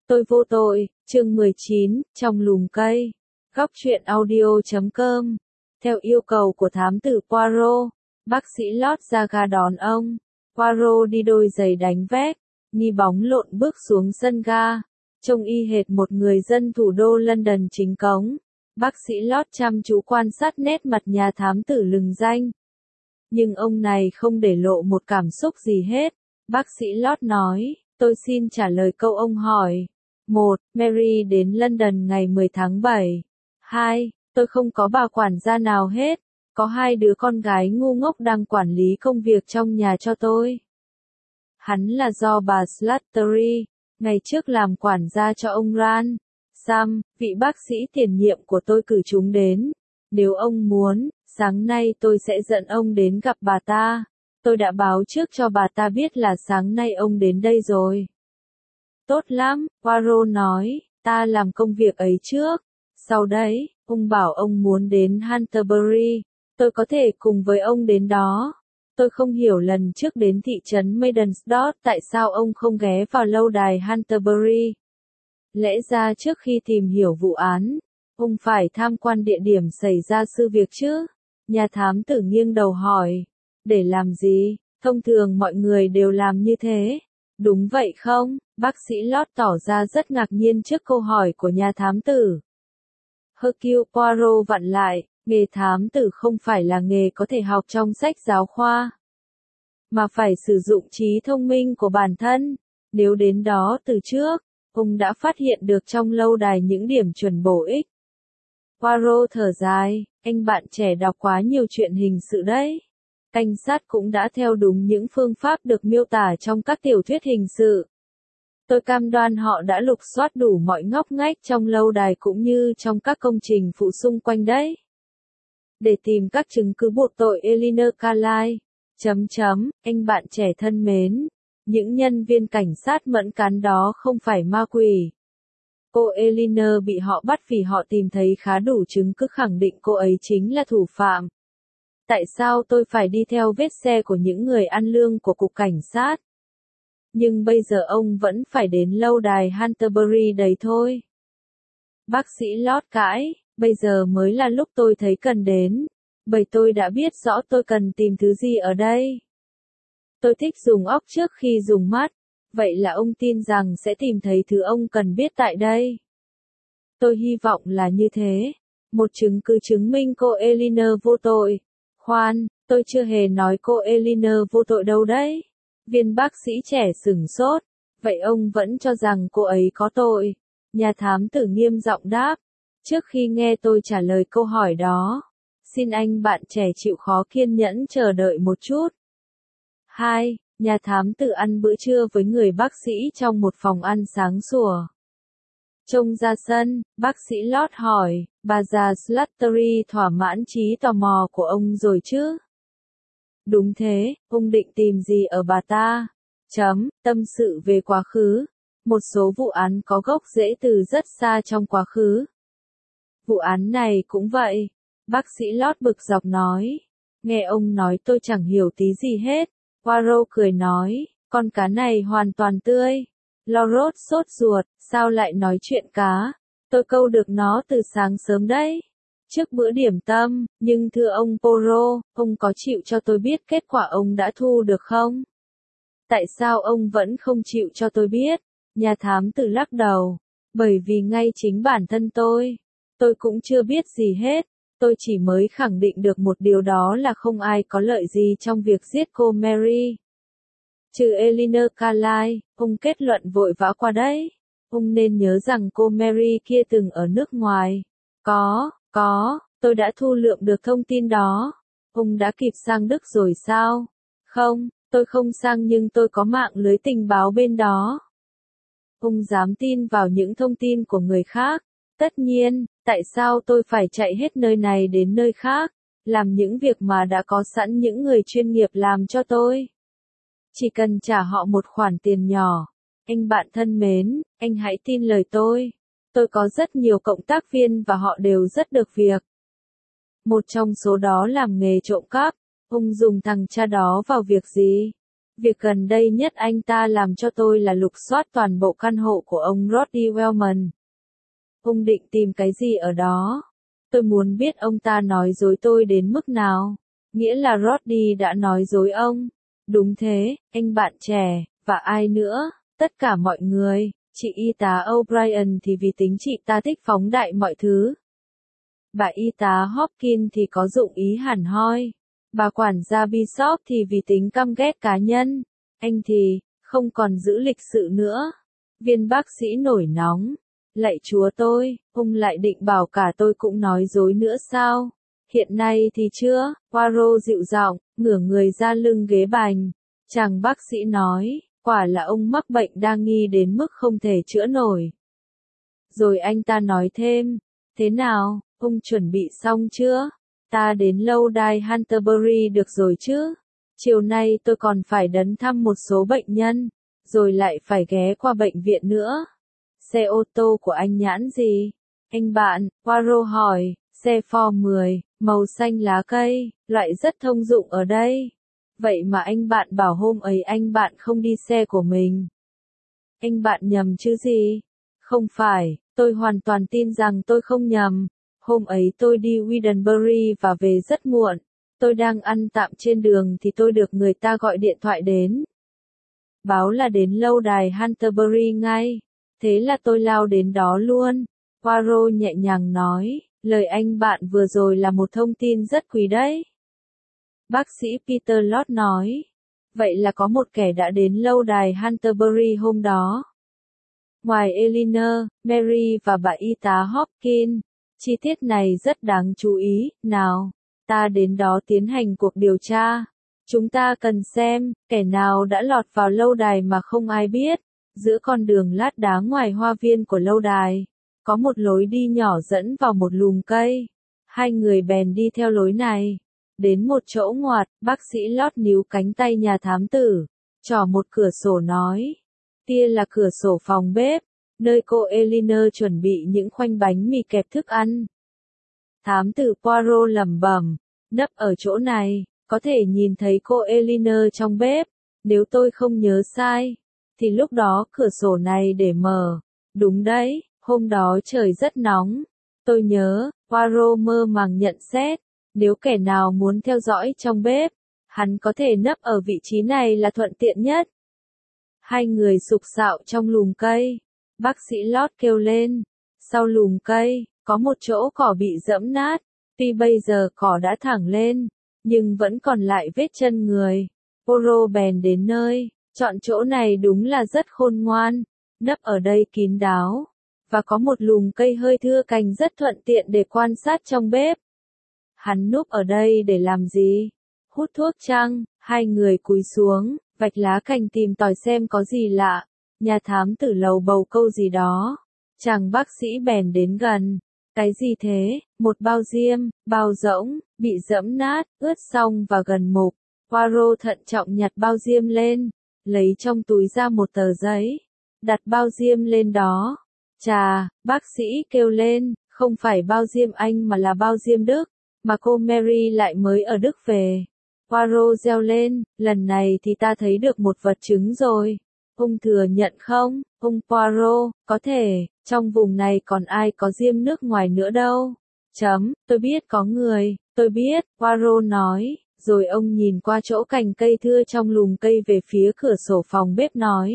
Tôi vô tội, chương 19, trong lùm cây. Góc truyện audio.com. Theo yêu cầu của thám tử Poirot, bác sĩ lót ra ga đón ông. Poirot đi đôi giày đánh vét, ni bóng lộn bước xuống sân ga. Trông y hệt một người dân thủ đô London chính cống. Bác sĩ lót chăm chú quan sát nét mặt nhà thám tử lừng danh. Nhưng ông này không để lộ một cảm xúc gì hết. Bác sĩ lót nói, tôi xin trả lời câu ông hỏi. 1. Mary đến London ngày 10 tháng 7. 2. Tôi không có bà quản gia nào hết. Có 2 đứa con gái ngu ngốc đang quản lý công việc trong nhà cho tôi. Hắn là do bà Slattery, ngày trước làm quản gia cho ông Ran. Sam, vị bác sĩ tiền nhiệm của tôi cử chúng đến. Nếu ông muốn, sáng nay tôi sẽ dẫn ông đến gặp bà ta. Tôi đã báo trước cho bà ta biết là sáng nay ông đến đây rồi. Tốt lắm, Poirot nói, ta làm công việc ấy trước. Sau đấy, ông bảo ông muốn đến Canterbury. Tôi có thể cùng với ông đến đó. Tôi không hiểu lần trước đến thị trấn Maidstone tại sao ông không ghé vào lâu đài Canterbury. Lẽ ra trước khi tìm hiểu vụ án, ông phải tham quan địa điểm xảy ra sự việc chứ? Nhà thám tử nghiêng đầu hỏi. Để làm gì? Thông thường mọi người đều làm như thế. Đúng vậy không? Bác sĩ Lót tỏ ra rất ngạc nhiên trước câu hỏi của nhà thám tử. Hercule Poirot vặn lại, nghề thám tử không phải là nghề có thể học trong sách giáo khoa, mà phải sử dụng trí thông minh của bản thân. Nếu đến đó từ trước, ông đã phát hiện được trong lâu đài những điểm chuẩn bổ ích. Poirot thở dài, anh bạn trẻ đọc quá nhiều chuyện hình sự đấy. Cảnh sát cũng đã theo đúng những phương pháp được miêu tả trong các tiểu thuyết hình sự. Tôi cam đoan họ đã lục soát đủ mọi ngóc ngách trong lâu đài cũng như trong các công trình phụ xung quanh đấy. Để tìm các chứng cứ buộc tội Eleanor Carlyle. Anh bạn trẻ thân mến, những nhân viên cảnh sát mẫn cán đó không phải ma quỷ. Cô Eleanor bị họ bắt vì họ tìm thấy khá đủ chứng cứ khẳng định cô ấy chính là thủ phạm. Tại sao tôi phải đi theo vết xe của những người ăn lương của cục cảnh sát? Nhưng bây giờ ông vẫn phải đến lâu đài Canterbury đấy thôi. Bác sĩ Lót cãi, bây giờ mới là lúc tôi thấy cần đến. Bởi tôi đã biết rõ tôi cần tìm thứ gì ở đây. Tôi thích dùng óc trước khi dùng mắt. Vậy là ông tin rằng sẽ tìm thấy thứ ông cần biết tại đây. Tôi hy vọng là như thế. Một chứng cứ chứng minh cô Eleanor vô tội. Khoan, tôi chưa hề nói cô Eleanor vô tội đâu đấy. Viên bác sĩ trẻ sửng sốt. Vậy ông vẫn cho rằng cô ấy có tội. Nhà thám tử nghiêm giọng đáp. Trước khi nghe tôi trả lời câu hỏi đó, xin anh bạn trẻ chịu khó kiên nhẫn chờ đợi một chút. 2. Nhà thám tử ăn bữa trưa với người bác sĩ trong một phòng ăn sáng sủa. Trông ra sân, bác sĩ Lót hỏi, bà già Slattery thỏa mãn trí tò mò của ông rồi chứ? Đúng thế, ông định tìm gì ở bà ta? Tâm sự về quá khứ. Một số vụ án có gốc rễ từ rất xa trong quá khứ. Vụ án này cũng vậy. Bác sĩ Lót bực dọc nói. Nghe ông nói tôi chẳng hiểu tí gì hết. Poirot cười nói, con cá này hoàn toàn tươi. Laurent sốt ruột, sao lại nói chuyện cá? Tôi câu được nó từ sáng sớm đấy. Trước bữa điểm tâm, nhưng thưa ông Poirot, ông có chịu cho tôi biết kết quả ông đã thu được không? Tại sao ông vẫn không chịu cho tôi biết? Nhà thám tử lắc đầu. Bởi vì ngay chính bản thân tôi cũng chưa biết gì hết. Tôi chỉ mới khẳng định được một điều đó là không ai có lợi gì trong việc giết cô Mary. Trừ Eleanor Carlyle, ông kết luận vội vã qua đấy. Ông nên nhớ rằng cô Mary kia từng ở nước ngoài. Có, tôi đã thu lượm được thông tin đó. Ông đã kịp sang Đức rồi sao? Không, tôi không sang nhưng tôi có mạng lưới tình báo bên đó. Ông dám tin vào những thông tin của người khác? Tất nhiên, tại sao tôi phải chạy hết nơi này đến nơi khác, làm những việc mà đã có sẵn những người chuyên nghiệp làm cho tôi? Chỉ cần trả họ một khoản tiền nhỏ. Anh bạn thân mến, anh hãy tin lời tôi. Tôi có rất nhiều cộng tác viên và họ đều rất được việc. Một trong số đó làm nghề trộm cắp. Ông dùng thằng cha đó vào việc gì? Việc gần đây nhất anh ta làm cho tôi là lục soát toàn bộ căn hộ của ông Roddy Wellman. Ông định tìm cái gì ở đó? Tôi muốn biết ông ta nói dối tôi đến mức nào. Nghĩa là Roddy đã nói dối ông. Đúng thế, anh bạn trẻ, và ai nữa, tất cả mọi người. Chị y tá O'Brien thì vì tính chị ta thích phóng đại mọi thứ. Bà y tá Hopkins thì có dụng ý hẳn hoi. Bà quản gia Bishop thì vì tính căm ghét cá nhân. Anh thì, không còn giữ lịch sự nữa. Viên bác sĩ nổi nóng. Lạy chúa tôi, ông lại định bảo cả tôi cũng nói dối nữa sao? Hiện nay thì chưa, Poirot dịu giọng, ngửa người ra lưng ghế bành. Chàng bác sĩ nói, quả là ông mắc bệnh đa nghi đến mức không thể chữa nổi. Rồi anh ta nói thêm, thế nào, ông chuẩn bị xong chưa? Ta đến lâu đài Canterbury được rồi chứ? Chiều nay tôi còn phải đến thăm một số bệnh nhân, rồi lại phải ghé qua bệnh viện nữa. Xe ô tô của anh nhãn gì? Anh bạn, Poirot hỏi, xe Ford 10, màu xanh lá cây, loại rất thông dụng ở đây. Vậy mà anh bạn bảo hôm ấy anh bạn không đi xe của mình. Anh bạn nhầm chứ gì? Không phải, tôi hoàn toàn tin rằng tôi không nhầm. Hôm ấy tôi đi Widdenbury và về rất muộn. Tôi đang ăn tạm trên đường thì tôi được người ta gọi điện thoại đến. Báo là đến lâu đài Canterbury ngay. Thế là tôi lao đến đó luôn. Poirot nhẹ nhàng nói, lời anh bạn vừa rồi là một thông tin rất quý đấy. Bác sĩ Peter Lott nói, vậy là có một kẻ đã đến lâu đài Canterbury hôm đó. Ngoài Eleanor, Mary và bà y tá Hopkins, chi tiết này rất đáng chú ý. Nào, ta đến đó tiến hành cuộc điều tra. Chúng ta cần xem, kẻ nào đã lọt vào lâu đài mà không ai biết. Giữa con đường lát đá ngoài hoa viên của lâu đài, có một lối đi nhỏ dẫn vào một lùm cây. Hai người bèn đi theo lối này. Đến một chỗ ngoặt, bác sĩ Lott níu cánh tay nhà thám tử, trỏ một cửa sổ nói. Kia là cửa sổ phòng bếp, nơi cô Eleanor chuẩn bị những khoanh bánh mì kẹp thức ăn. Thám tử Poirot lẩm bẩm, nấp ở chỗ này, có thể nhìn thấy cô Eleanor trong bếp, nếu tôi không nhớ sai. Thì lúc đó cửa sổ này để mở. Đúng đấy, hôm đó trời rất nóng. Tôi nhớ, Poirot mơ màng nhận xét, nếu kẻ nào muốn theo dõi trong bếp, hắn có thể nấp ở vị trí này là thuận tiện nhất. Hai người sục sạo trong lùm cây. Bác sĩ Lott kêu lên. Sau lùm cây, có một chỗ cỏ bị giẫm nát. Tuy bây giờ cỏ đã thẳng lên, nhưng vẫn còn lại vết chân người. Poirot bèn đến nơi. Chọn chỗ này đúng là rất khôn ngoan, nấp ở đây kín đáo, và có một lùm cây hơi thưa cành rất thuận tiện để quan sát trong bếp. Hắn núp ở đây để làm gì? Hút thuốc chăng? Hai người cúi xuống, vạch lá cành tìm tòi xem có gì lạ. Nhà thám tử lầu bầu câu gì đó. Chàng bác sĩ bèn đến gần. Cái gì thế? Một bao diêm, bao rỗng, bị giẫm nát, ướt xong và gần mục. Poirot thận trọng nhặt bao diêm lên. Lấy trong túi ra một tờ giấy, đặt bao diêm lên đó. Chà, bác sĩ kêu lên, không phải bao diêm Anh mà là bao diêm Đức, mà cô Mary lại mới ở Đức về. Poirot reo lên, lần này thì ta thấy được một vật chứng rồi. Ông thừa nhận không, ông Poirot, có thể, trong vùng này còn ai có diêm nước ngoài nữa đâu. Tôi biết có người, tôi biết, Poirot nói. Rồi ông nhìn qua chỗ cành cây thưa trong lùm cây về phía cửa sổ phòng bếp nói.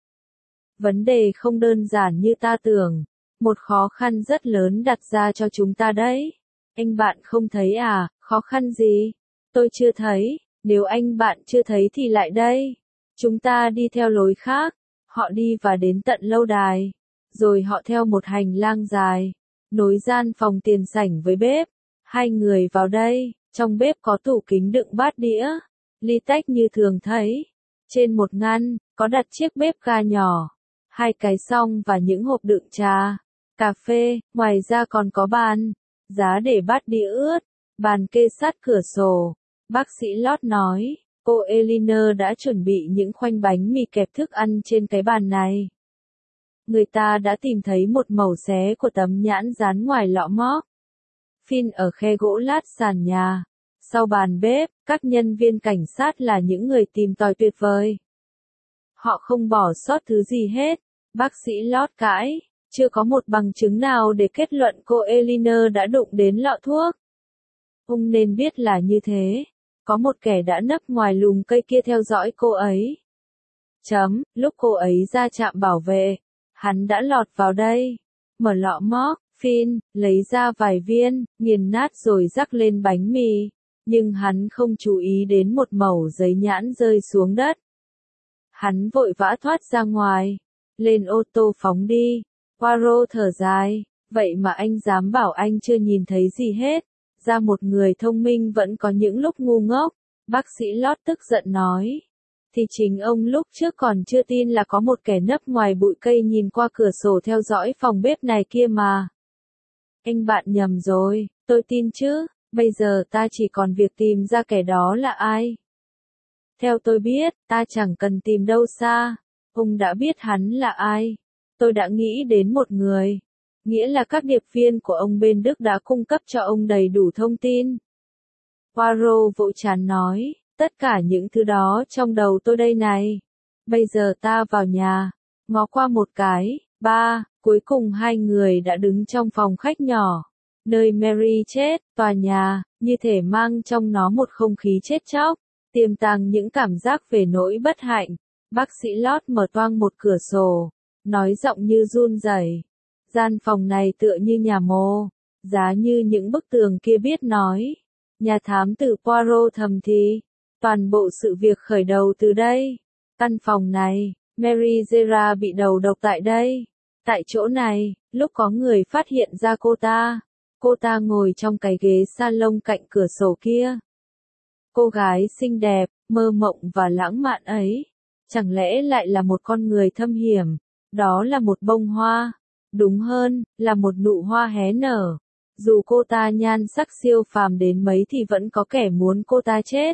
Vấn đề không đơn giản như ta tưởng. Một khó khăn rất lớn đặt ra cho chúng ta đấy. Anh bạn không thấy à, khó khăn gì? Tôi chưa thấy, nếu anh bạn chưa thấy thì lại đây. Chúng ta đi theo lối khác. Họ đi và đến tận lâu đài. Rồi họ theo một hành lang dài, nối gian phòng tiền sảnh với bếp. Hai người vào đây. Trong bếp có tủ kính đựng bát đĩa, ly tách như thường thấy. Trên một ngăn, có đặt chiếc bếp ga nhỏ, hai cái xong và những hộp đựng trà, cà phê, ngoài ra còn có bàn, giá để bát đĩa ướt, bàn kê sát cửa sổ. Bác sĩ Lott nói, cô Eleanor đã chuẩn bị những khoanh bánh mì kẹp thức ăn trên cái bàn này. Người ta đã tìm thấy một mẩu xé của tấm nhãn dán ngoài lọ móc. Phin ở khe gỗ lát sàn nhà. Sau bàn bếp, các nhân viên cảnh sát là những người tìm tòi tuyệt vời. Họ không bỏ sót thứ gì hết. Bác sĩ Lott cãi, chưa có một bằng chứng nào để kết luận cô Elinor đã đụng đến lọ thuốc. Ông nên biết là như thế. Có một kẻ đã nấp ngoài lùm cây kia theo dõi cô ấy. Lúc cô ấy ra trạm bảo vệ, hắn đã lọt vào đây, mở lọ morphine, lấy ra vài viên, nghiền nát rồi rắc lên bánh mì, nhưng hắn không chú ý đến một mẩu giấy nhãn rơi xuống đất. Hắn vội vã thoát ra ngoài, lên ô tô phóng đi. Poirot thở dài, vậy mà anh dám bảo anh chưa nhìn thấy gì hết. Ra một người thông minh vẫn có những lúc ngu ngốc. Bác sĩ Lott tức giận nói. Thì chính ông lúc trước còn chưa tin là có một kẻ nấp ngoài bụi cây nhìn qua cửa sổ theo dõi phòng bếp này kia mà. Anh bạn nhầm rồi, tôi tin chứ, bây giờ ta chỉ còn việc tìm ra kẻ đó là ai. Theo tôi biết, ta chẳng cần tìm đâu xa. Ông đã biết hắn là ai. Tôi đã nghĩ đến một người. Nghĩa là các điệp viên của ông bên Đức đã cung cấp cho ông đầy đủ thông tin. Poirot vỗ trán nói, tất cả những thứ đó trong đầu tôi đây này. Bây giờ ta vào nhà, ngó qua một cái, cuối cùng hai người đã đứng trong phòng khách nhỏ. Nơi Mary chết, tòa nhà, như thể mang trong nó một không khí chết chóc, tiềm tàng những cảm giác về nỗi bất hạnh. Bác sĩ Lott mở toang một cửa sổ, nói giọng như run rẩy. Gian phòng này tựa như nhà mồ, giá như những bức tường kia biết nói. Nhà thám tử Poirot thầm thì, toàn bộ sự việc khởi đầu từ đây. Căn phòng này, Mary Zera bị đầu độc tại đây. Tại chỗ này, lúc có người phát hiện ra cô ta ngồi trong cái ghế salon cạnh cửa sổ kia. Cô gái xinh đẹp, mơ mộng và lãng mạn ấy, chẳng lẽ lại là một con người thâm hiểm? Đó là một bông hoa, đúng hơn, là một nụ hoa hé nở. Dù cô ta nhan sắc siêu phàm đến mấy thì vẫn có kẻ muốn cô ta chết.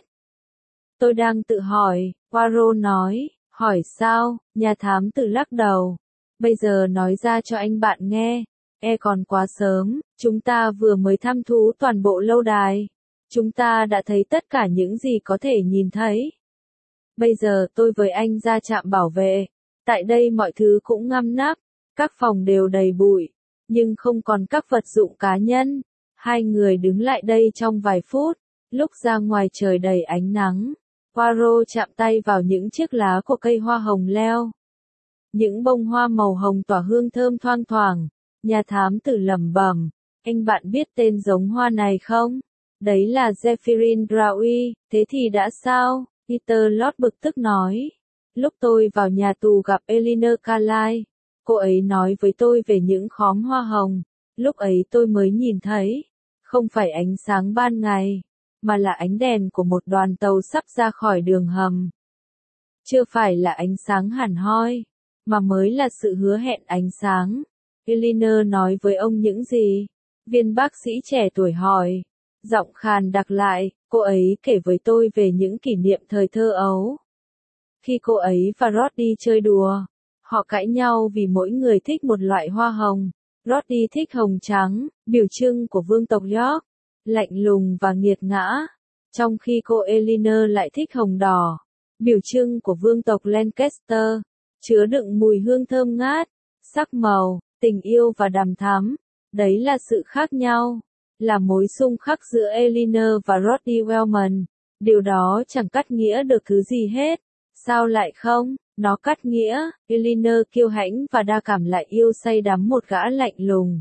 Tôi đang tự hỏi, Poirot nói, hỏi sao, nhà thám tử lắc đầu. Bây giờ nói ra cho anh bạn nghe, còn quá sớm, chúng ta vừa mới thăm thú toàn bộ lâu đài. Chúng ta đã thấy tất cả những gì có thể nhìn thấy. Bây giờ tôi với anh ra trạm bảo vệ. Tại đây mọi thứ cũng ngăn nắp, các phòng đều đầy bụi, nhưng không còn các vật dụng cá nhân. Hai người đứng lại đây trong vài phút, lúc ra ngoài trời đầy ánh nắng. Poirot chạm tay vào những chiếc lá của cây hoa hồng leo. Những bông hoa màu hồng tỏa hương thơm thoang thoảng. Nhà thám tử lẩm bẩm, anh bạn biết tên giống hoa này không? Đấy là Zephyrin Draui, thế thì đã sao? Peter Lott bực tức nói. Lúc tôi vào nhà tù gặp Elinor Carlyle, cô ấy nói với tôi về những khóm hoa hồng. Lúc ấy tôi mới nhìn thấy, không phải ánh sáng ban ngày, mà là ánh đèn của một đoàn tàu sắp ra khỏi đường hầm. Chưa phải là ánh sáng hẳn hoi, mà mới là sự hứa hẹn ánh sáng. Elinor nói với ông những gì? Viên bác sĩ trẻ tuổi hỏi. Giọng khàn đặc lại, cô ấy kể với tôi về những kỷ niệm thời thơ ấu. Khi cô ấy và Roddy chơi đùa, họ cãi nhau vì mỗi người thích một loại hoa hồng. Roddy thích hồng trắng, biểu trưng của vương tộc York, lạnh lùng và nghiệt ngã, trong khi cô Elinor lại thích hồng đỏ, biểu trưng của vương tộc Lancaster, chứa đựng mùi hương thơm ngát, sắc màu, tình yêu và đằm thắm. Đấy là sự khác nhau, là mối xung khắc giữa Elinor và Roddy Wellman. Điều đó chẳng cắt nghĩa được thứ gì hết. Sao lại không? Nó cắt nghĩa, Elinor kiêu hãnh và đa cảm lại yêu say đắm một gã lạnh lùng,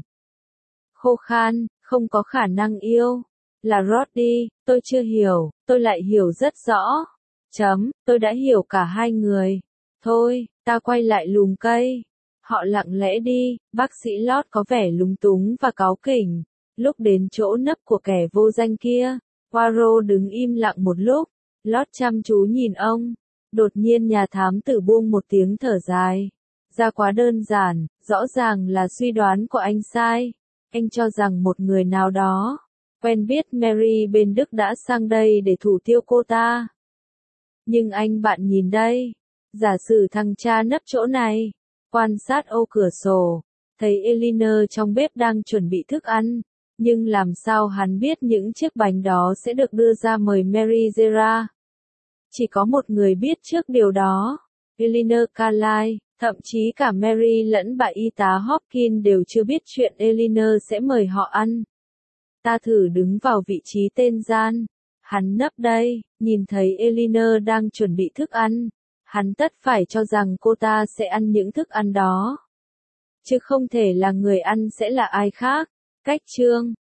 khô khan, không có khả năng yêu. Là Roddy, tôi chưa hiểu, tôi lại hiểu rất rõ. Tôi đã hiểu cả hai người. Thôi, ta quay lại lùm cây. Họ lặng lẽ đi, bác sĩ Lott có vẻ lúng túng và cáu kỉnh. Lúc đến chỗ nấp của kẻ vô danh kia, Poirot đứng im lặng một lúc. Lott chăm chú nhìn ông. Đột nhiên nhà thám tử buông một tiếng thở dài. Ra quá đơn giản, rõ ràng là suy đoán của anh sai. Anh cho rằng một người nào đó quen biết Mary bên Đức đã sang đây để thủ tiêu cô ta. Nhưng anh bạn nhìn đây, giả sử thằng cha nấp chỗ này, quan sát ô cửa sổ, thấy Elinor trong bếp đang chuẩn bị thức ăn, Nhưng làm sao hắn biết những chiếc bánh đó sẽ được đưa ra mời Mary Zera? Chỉ có một người biết trước điều đó, Eleanor Carlyle, thậm chí cả Mary lẫn bà y tá Hopkins đều chưa biết chuyện Eleanor sẽ mời họ ăn. Ta thử đứng vào vị trí tên gian. Hắn nấp đây, nhìn thấy Eleanor đang chuẩn bị thức ăn. Hắn tất phải cho rằng cô ta sẽ ăn những thức ăn đó. Chứ không thể là người ăn sẽ là ai khác. Cách chương